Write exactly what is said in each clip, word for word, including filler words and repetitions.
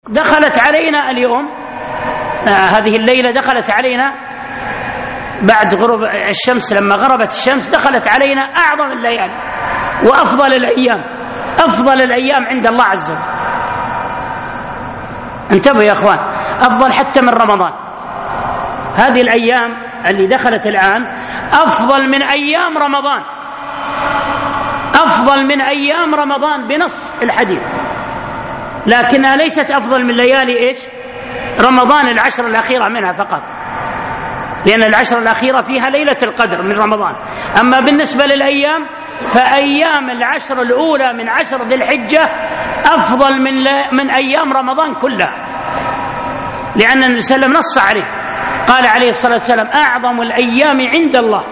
دخلت علينا اليوم آه هذه الليلة دخلت علينا بعد غروب الشمس، لما غربت الشمس دخلت علينا أعظم الليالي وأفضل الأيام، أفضل الأيام عند الله عز وجل. انتبهوا يا أخوان، أفضل حتى من رمضان. هذه الأيام اللي دخلت الآن أفضل من أيام رمضان، أفضل من أيام رمضان بنص الحديث، لكنها ليست أفضل من ليالي إيش؟ رمضان العشر الأخيرة منها فقط، لأن العشر الأخيرة فيها ليلة القدر من رمضان. أما بالنسبة للأيام فأيام العشر الأولى من عشر ذي الحجة أفضل من من أيام رمضان كلها، لأن النبي صلى الله عليه وسلم نص عليه، قال عليه الصلاة والسلام: أعظم الأيام عند الله،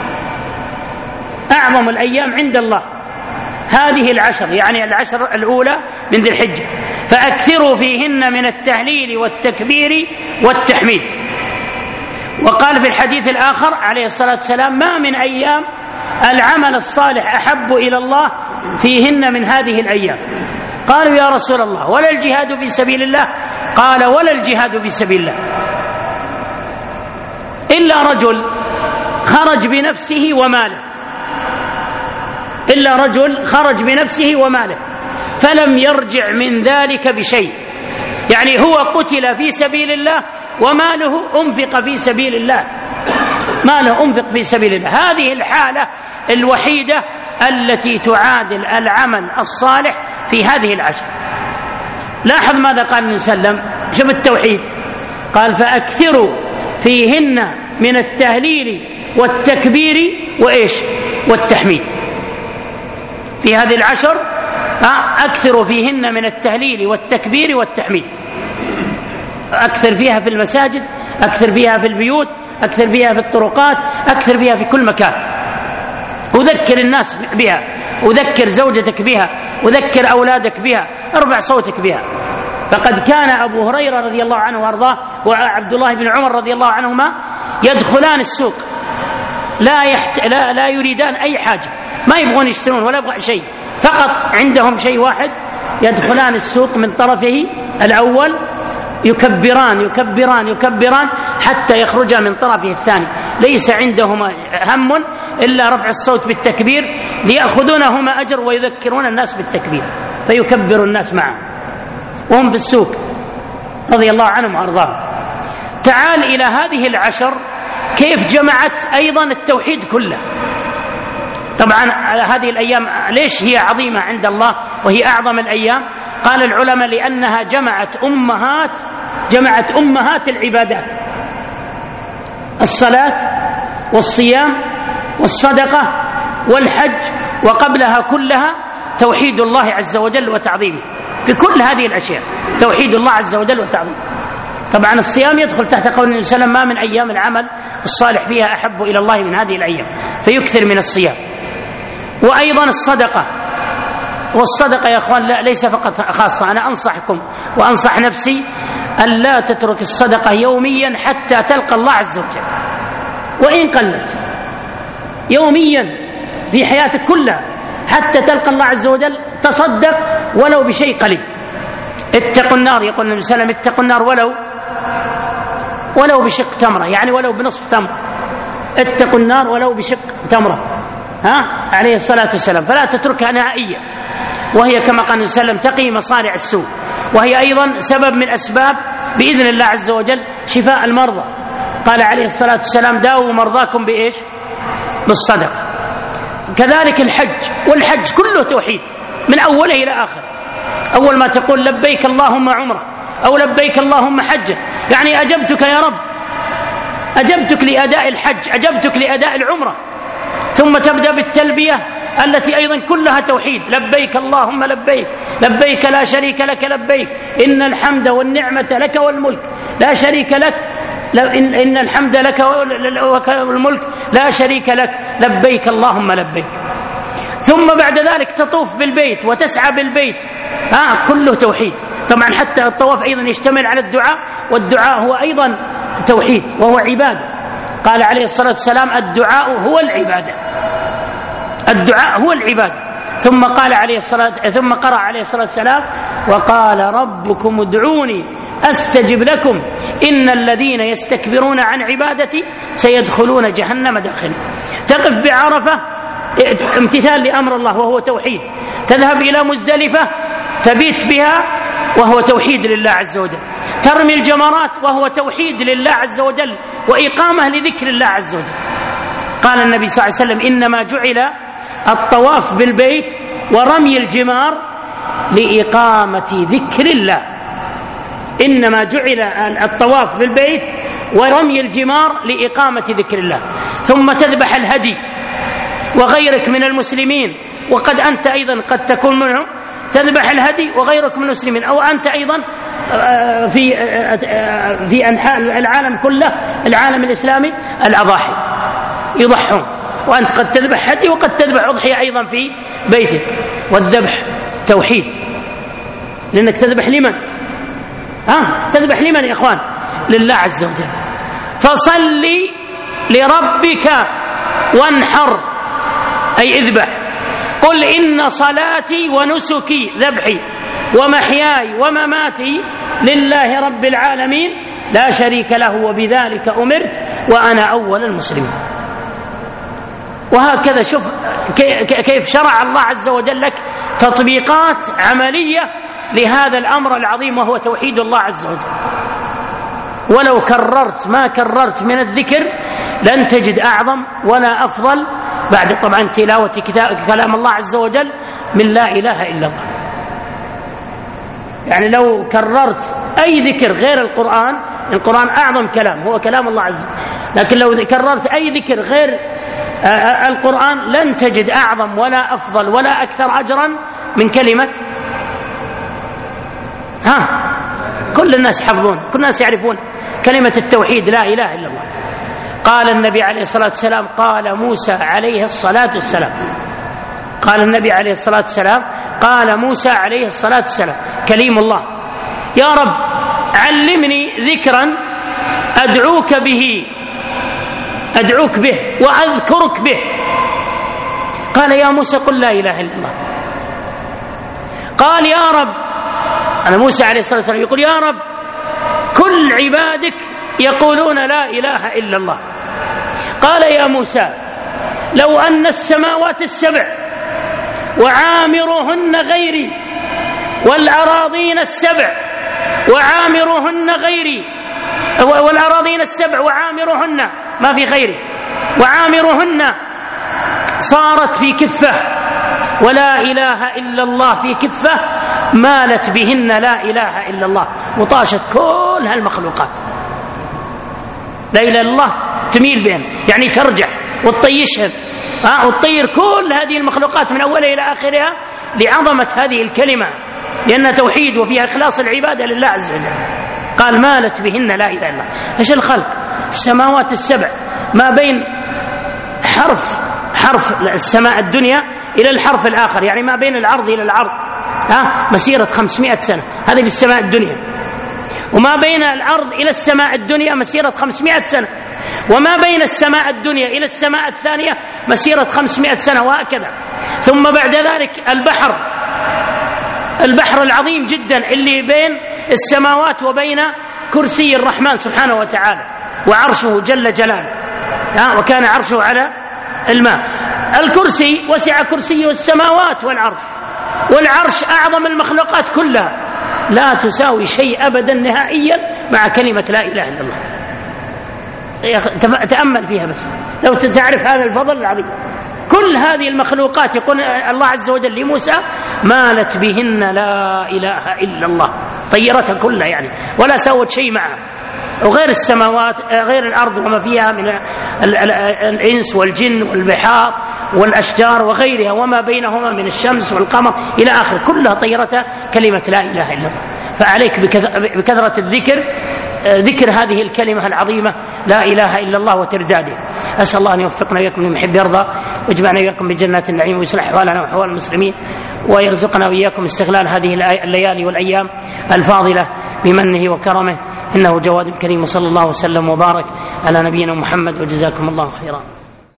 أعظم الأيام عند الله هذه العشر، يعني العشر الأولى من ذي الحجة، فأكثروا فيهن من التهليل والتكبير والتحميد. وقال في الحديث الآخر عليه الصلاة والسلام: ما من أيام العمل الصالح أحب إلى الله فيهن من هذه الأيام. قالوا: يا رسول الله ولا الجهاد في سبيل الله؟ قال: ولا الجهاد في سبيل الله إلا رجل خرج بنفسه وماله، إلا رجل خرج بنفسه وماله فلم يرجع من ذلك بشيء، يعني هو قتل في سبيل الله وماله أنفق في سبيل الله، ماله أنفق في سبيل الله. هذه الحالة الوحيدة التي تعادل العمل الصالح في هذه العشر. لاحظ ماذا قال النبي صلى الله عليه وسلم، شوف التوحيد، قال: فأكثروا فيهن من التهليل والتكبير وإيش والتحميد. في هذه العشر أكثروا فيهن من التهليل والتكبير والتحميد، أكثر فيها في المساجد، أكثر فيها في البيوت، أكثر فيها في الطرقات، أكثر فيها في كل مكان. أذكر الناس بها، أذكر زوجتك بها، أذكر أولادك بها، ارفع صوتك بها. فقد كان أبو هريرة رضي الله عنه وأرضاه وعبد الله بن عمر رضي الله عنهما يدخلان السوق لا, يحت... لا, لا يريدان أي حاجة، ما يبغون يشترون ولا يبغون شيء، فقط عندهم شيء واحد، يدخلان السوق من طرفه الأول يكبران يكبران يكبران حتى يخرجا من طرفه الثاني، ليس عندهما هم إلا رفع الصوت بالتكبير ليأخذونهما أجر ويذكرون الناس بالتكبير، فيكبر الناس معهم وهم في السوق رضي الله عنهم وأرضاهم. تعال إلى هذه العشر كيف جمعت أيضا التوحيد كله. طبعا هذه الأيام ليش هي عظيمة عند الله وهي أعظم الأيام؟ قال العلماء: لأنها جمعت أمهات جمعت أمهات العبادات، الصلاة والصيام والصدقة والحج، وقبلها كلها توحيد الله عز وجل وتعظيمه. في كل هذه الأشياء توحيد الله عز وجل وتعظيمه. طبعا الصيام يدخل تحت قول النبي صلى الله عليه وسلم: ما من أيام العمل الصالح فيها أحب إلى الله من هذه الأيام، فيكثر من الصيام. وأيضا الصدقة، والصدقة يا أخوان لا ليس فقط خاصة، أنا أنصحكم وأنصح نفسي أن لا تترك الصدقة يوميا حتى تلقى الله عز وجل، وإن قلت يوميا في حياتك كلها حتى تلقى الله عز وجل، تصدق ولو بشيء قليل. اتقوا النار، يقول النبي صلى الله عليه وسلم: اتقوا النار ولو ولو بشق تمرة، يعني ولو بنصف تمرة. اتقوا النار ولو بشق تمرة، ها عليه الصلاة والسلام. فلا تتركها نهائيا، وهي كما قال النبي صلى الله عليه وسلم تقي مصارع السوء، وهي أيضا سبب من أسباب بإذن الله عز وجل شفاء المرضى. قال عليه الصلاة والسلام: داووا مرضاكم بإيش؟ بالصدقة. كذلك الحج، والحج كله توحيد من أوله إلى آخر. أول ما تقول لبيك اللهم عمرة أو لبيك اللهم حجة، يعني أجبتك يا رب، أجبتك لأداء الحج، أجبتك لأداء العمرة. ثم تبدأ بالتلبية التي أيضا كلها توحيد: لبيك اللهم لبيك، لبيك لا شريك لك لبيك، إن الحمد والنعمة لك والملك لا شريك لك، إن الحمد لك والملك لا شريك لك، لبيك اللهم لبيك. ثم بعد ذلك تطوف بالبيت وتسعى بالبيت، آه كله توحيد. طبعا حتى الطواف أيضا يشتمل على الدعاء، والدعاء هو أيضا توحيد وهو عبادة. قال عليه الصلاة والسلام: الدعاء هو العبادة، الدعاء هو العبادة. ثم قال عليه الصلاة ثم قرأ عليه الصلاة والسلام: وقال ربكم ادعوني أستجب لكم إن الذين يستكبرون عن عبادتي سيدخلون جهنم داخلين. تقف بعرفة امتثال لأمر الله وهو توحيد، تذهب إلى مزدلفة تبيت بها وهو توحيد لله عز وجل، ترمي الجمرات وهو توحيد لله عز وجل وإقامة لذكر الله عز وجل. قال النبي صلى الله عليه وسلم إنما جعل الطواف بالبيت ورمي الجمار لإقامة ذكر الله، إنما جعل الطواف بالبيت ورمي الجمار لإقامة ذكر الله. ثم تذبح الهدي وغيرك من المسلمين، وقد أنت أيضا قد تكون منهم، تذبح الهدي وغيرك من المسلمين، أو أنت أيضا في في أنحاء العالم كله، العالم الإسلامي، الأضاحي يضحون، وأنت قد تذبح هدي وقد تذبح أضحية أيضا في بيتك. والذبح توحيد، لأنك تذبح لمن؟ ها تذبح لمن يا إخوان؟ لله عز وجل. فصل لربك وانحر، أي اذبح. قل إن صلاتي ونسكي ذبحي ومحياي ومماتي لله رب العالمين لا شريك له وبذلك أمرت وأنا أول المسلمين. وهكذا شوف كيف شرع الله عز وجل لك تطبيقات عملية لهذا الأمر العظيم وهو توحيد الله عز وجل. ولو كررت ما كررت من الذكر لن تجد أعظم ولا أفضل بعد طبعا تلاوة كلام الله عز وجل من لا إله إلا الله. يعني لو كررت أي ذكر غير القرآن، القرآن أعظم كلام هو كلام الله عز وجل، لكن لو كررت أي ذكر غير القرآن لن تجد أعظم ولا أفضل ولا أكثر أجرا من كلمة ها كل الناس يحفظون، كل الناس يعرفون كلمة التوحيد لا إله إلا الله. قال النبي عليه الصلاة والسلام، قال موسى عليه الصلاة والسلام، قال النبي عليه الصلاة والسلام، قال موسى عليه الصلاة والسلام كليم الله: يا رب علمني ذكرا أدعوك به أدعوك به وأذكرك به. قال يا موسى قل لا إله إلا الله. قال يا رب، أنا موسى عليه الصلاة والسلام يقول يا رب كل عبادك يقولون لا إله إلا الله. قال يا موسى لو أن السماوات السبع وعامرهن غيري والأراضين السبع وعامرهن غيري والأراضين السبع وعامرهن ما في غيري وعامرهن صارت في كفة ولا إله إلا الله في كفة مالت بهن لا إله إلا الله، وطاشت كل هالمخلوقات لا إله إلا الله تميل بهم، يعني ترجع وتطيشهم ها وتطير كل هذه المخلوقات من أولها إلى آخرها لعظمة هذه الكلمة، لأنها توحيد وفيها إخلاص العبادة لله عز وجل. قال مالت بهن لا إله إلا الله. إيش الخلق؟ السماوات السبع ما بين حرف حرف السماء الدنيا إلى الحرف الآخر، يعني ما بين العرض إلى العرض ها مسيرة خمسمائة سنة، هذه بالسماء الدنيا. وما بين الأرض إلى السماء الدنيا مسيرة خمسمائة سنة، وما بين السماء الدنيا إلى السماء الثانية مسيرة خمسمائة سنة، وهكذا. ثم بعد ذلك البحر البحر العظيم جدا اللي بين السماوات وبين كرسي الرحمن سبحانه وتعالى وعرشه جل جلاله ها وكان عرشه على الماء. الكرسي وسع كرسيه السماوات والعرش، والعرش أعظم المخلوقات كلها، لا تساوي شيء أبدا نهائيا مع كلمة لا إله إلا الله. تأمل فيها بس لو تعرف هذا الفضل العظيم. كل هذه المخلوقات يقول الله عز وجل لموسى مالت بهن لا إله إلا الله، طيرتها كلها يعني ولا سوت شيء معها. وغير السماوات غير الأرض وما فيها من الإنس والجن والبحار والأشجار وغيرها وما بينهما من الشمس والقمر إلى آخر، كلها طيرتها كلمة لا إله إلا الله. فعليك بكثرة الذكر، ذكر هذه الكلمة العظيمة لا إله إلا الله وترداده. أسأل الله أن يوفقنا وإياكم لما يحب يرضى، ويجمعنا وإياكم بجنات النعيم، ويصلح أحوالنا وأحوال المسلمين، ويرزقنا وإياكم استغلال هذه الليالي والأيام الفاضلة بمنه وكرمه، إنه جواد كريم. وصلى الله وسلم وبارك على نبينا محمد، وجزاكم الله خيرا.